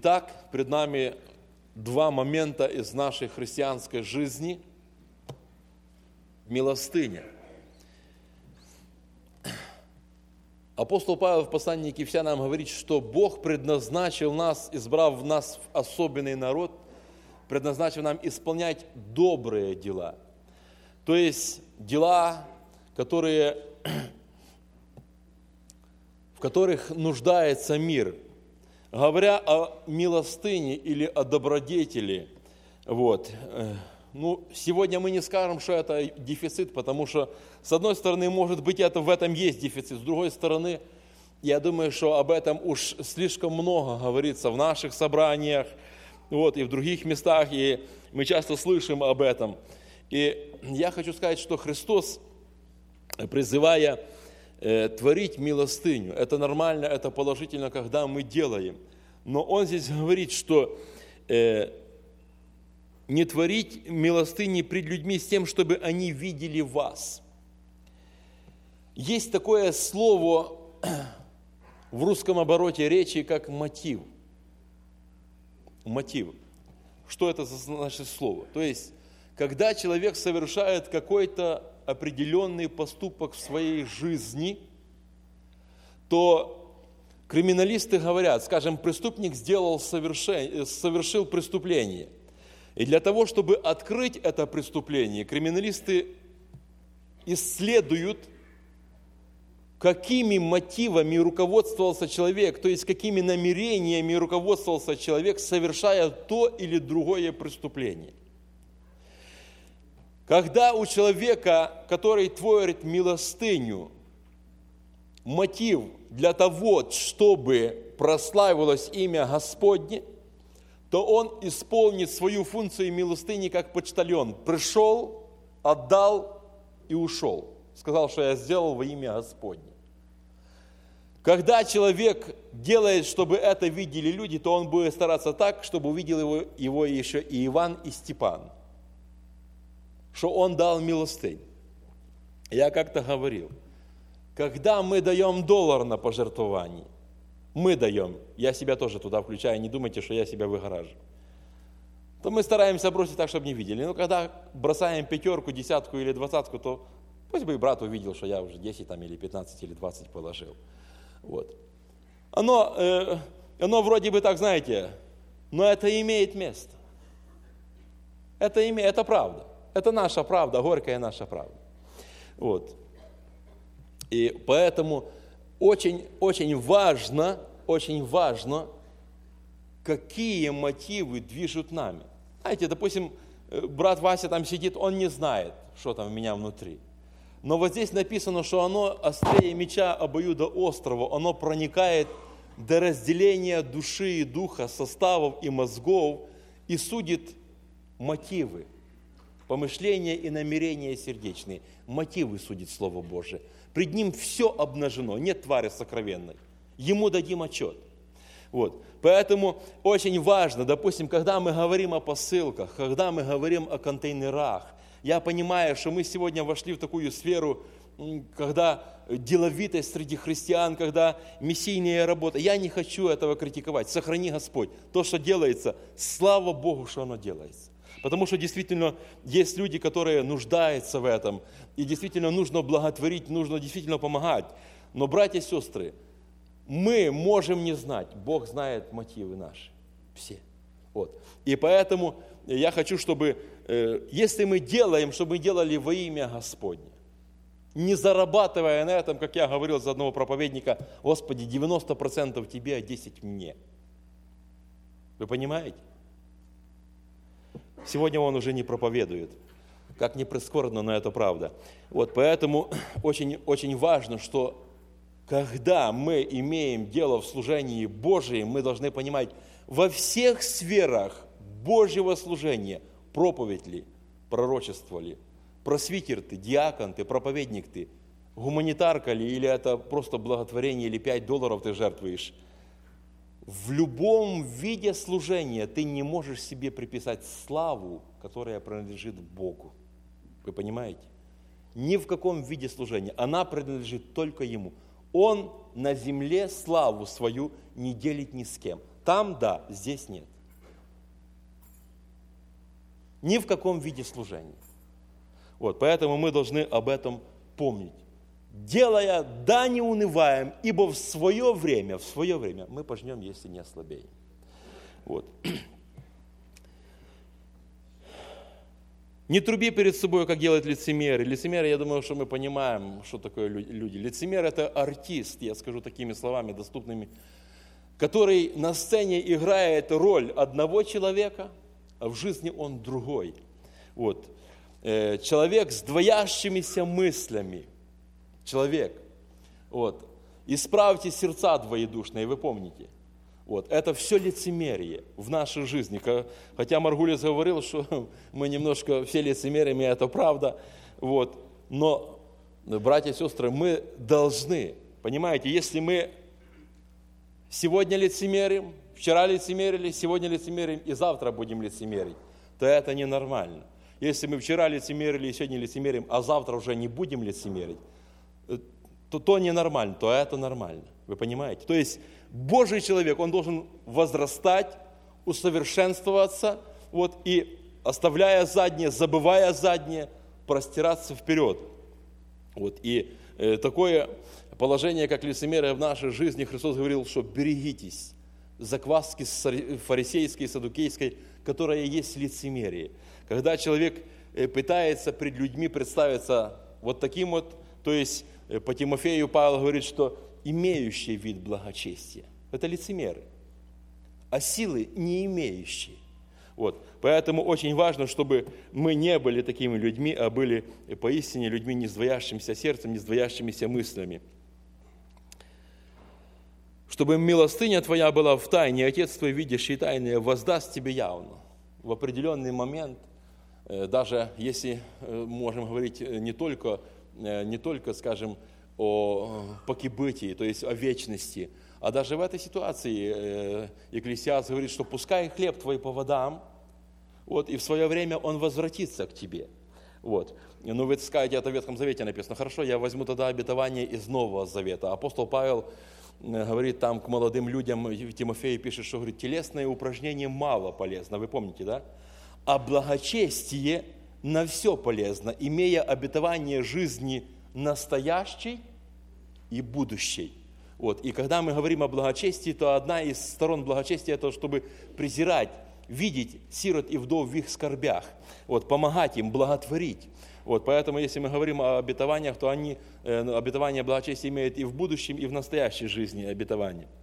Итак, перед нами два момента из нашей христианской жизни. Милостыня. Апостол Павел в послании к Ефесянам говорит, что Бог предназначил нас, избрав нас в особенный народ, предназначил нам исполнять добрые дела. То есть дела, в которых нуждается мир. Говоря о милостыне или о добродетели, сегодня мы не скажем, что это дефицит, потому что, с одной стороны, может быть, в этом есть дефицит, с другой стороны, я думаю, что об этом уж слишком много говорится в наших собраниях, и в других местах, и мы часто слышим об этом. И я хочу сказать, что Христос, призывая творить милостыню, это нормально, это положительно, когда мы делаем. Но Он здесь говорит, что не творить милостыни пред людьми с тем, чтобы они видели вас. Есть такое слово в русском обороте речи, как мотив. Мотив. Что это значит слово? То есть, когда человек совершает какой-то определенный поступок в своей жизни, то криминалисты говорят, скажем, преступник совершил преступление. И для того, чтобы открыть это преступление, криминалисты исследуют, какими мотивами руководствовался человек, то есть какими намерениями руководствовался человек, совершая то или другое преступление. Когда у человека, который творит милостыню, мотив для того, чтобы прославилось имя Господне, то он исполнит свою функцию милостыни как почтальон. Пришел, отдал и ушел. Сказал, что я сделал во имя Господне. Когда человек делает, чтобы это видели люди, то он будет стараться так, чтобы увидел его еще и Иван, и Степан. Что он дал милостынь. Я как-то говорил, когда мы даем $1 на пожертвование, мы даем, я себя тоже туда включаю, не думайте, что я себя выгораживаю, то мы стараемся бросить так, чтобы не видели. Но когда бросаем 5, 10 или 20, то пусть бы и брат увидел, что я уже 10 или 15 или 20 положил. Оно вроде бы так, знаете, но это имеет место. Это правда. Это наша правда, горькая наша правда. И поэтому очень важно, какие мотивы движут нами. Знаете, допустим, брат Вася там сидит, он не знает, что там у меня внутри. Но вот здесь написано, что оно острее меча обоюдоострого, оно проникает до разделения души и духа, составов и мозгов и судит мотивы, помышления и намерения сердечные. Мотивы судит Слово Божие. Пред Ним все обнажено, нет твари сокровенной. Ему дадим отчет. Поэтому очень важно, допустим, когда мы говорим о посылках, когда мы говорим о контейнерах, я понимаю, что мы сегодня вошли в такую сферу, когда деловитость среди христиан, когда миссийная работа. Я не хочу этого критиковать. Сохрани Господь. То, что делается, слава Богу, что оно делается. Потому что действительно есть люди, которые нуждаются в этом. И действительно нужно благотворить, нужно действительно помогать. Но, братья и сестры, мы можем не знать. Бог знает мотивы наши. Все. И поэтому я хочу, чтобы, если мы делаем, чтобы мы делали во имя Господне. Не зарабатывая на этом, как я говорил за одного проповедника, Господи, 90% тебе, а 10% мне. Вы понимаете? Сегодня он уже не проповедует. Как ни прискорбно, но это правда. Поэтому очень важно, что когда мы имеем дело в служении Божьем, мы должны понимать, во всех сферах Божьего служения, проповедь ли, пророчество ли, просвитер ты, диакон ты, проповедник ты, гуманитарка ли, или это просто благотворение, или $5 ты жертвуешь. В любом виде служения ты не можешь себе приписать славу, которая принадлежит Богу. Вы понимаете? Ни в каком виде служения. Она принадлежит только Ему. Он на земле славу свою не делит ни с кем. Там да, здесь нет. Ни в каком виде служения. Вот, поэтому мы должны об этом помнить. Делая, да не унываем, ибо в свое время мы пожнем, если не ослабеем. Вот. Не труби перед собой, как делают лицемеры. Лицемеры, я думаю, что мы понимаем, что такое люди. Лицемер – это артист, я скажу такими словами доступными, который на сцене играет роль одного человека, а в жизни он другой. Вот. Человек с двоящимися мыслями. Человек. Вот. Исправьте сердца двоедушные, вы помните. Вот. Это все лицемерие в нашей жизни. Хотя Маргулис говорил, что мы немножко все лицемерим, и это правда. Вот. Но, братья и сестры, мы должны, понимаете, если мы сегодня лицемерим, вчера лицемерили, сегодня лицемерим и завтра будем лицемерить, то это ненормально. Если мы вчера лицемерили и сегодня лицемерим, а завтра уже не будем лицемерить, то ненормально, то это нормально. Вы понимаете? То есть Божий человек, он должен возрастать, усовершенствоваться, вот, и оставляя заднее, забывая заднее, простираться вперед. Вот, и такое положение, как лицемерие в нашей жизни, Христос говорил, что берегитесь закваски фарисейской, саддукейской, которая есть лицемерие. Когда человек пытается пред людьми представиться вот таким вот, то есть по Тимофею Павел говорит, что имеющий вид благочестия. Это лицемеры, а силы не имеющие. Вот. Поэтому очень важно, чтобы мы не были такими людьми, а были поистине людьми не с двоящимся сердцем, не с двоящимися мыслями. Чтобы милостыня твоя была в тайне, Отец твой, видящий тайное, воздаст тебе явно. В определенный момент, даже если можем говорить не только, скажем, о покибытии, то есть о вечности, а даже в этой ситуации Екклесиаст говорит, что пускай хлеб твой по водам, вот, и в свое время он возвратится к тебе. Вот. Ну, вы скажете, это в Ветхом Завете написано. Хорошо, я возьму тогда обетование из Нового Завета. Апостол Павел говорит там к молодым людям, Тимофею пишет, что говорит, телесное упражнение мало полезно, вы помните, да? А благочестие на все полезно, имея обетование жизни настоящей и будущей. Вот. И когда мы говорим о благочестии, то одна из сторон благочестия – это чтобы презирать, видеть сирот и вдов в их скорбях, вот, помогать им, благотворить. Вот, поэтому, если мы говорим о обетованиях, то обетование благочестия имеют и в будущем, и в настоящей жизни обетования.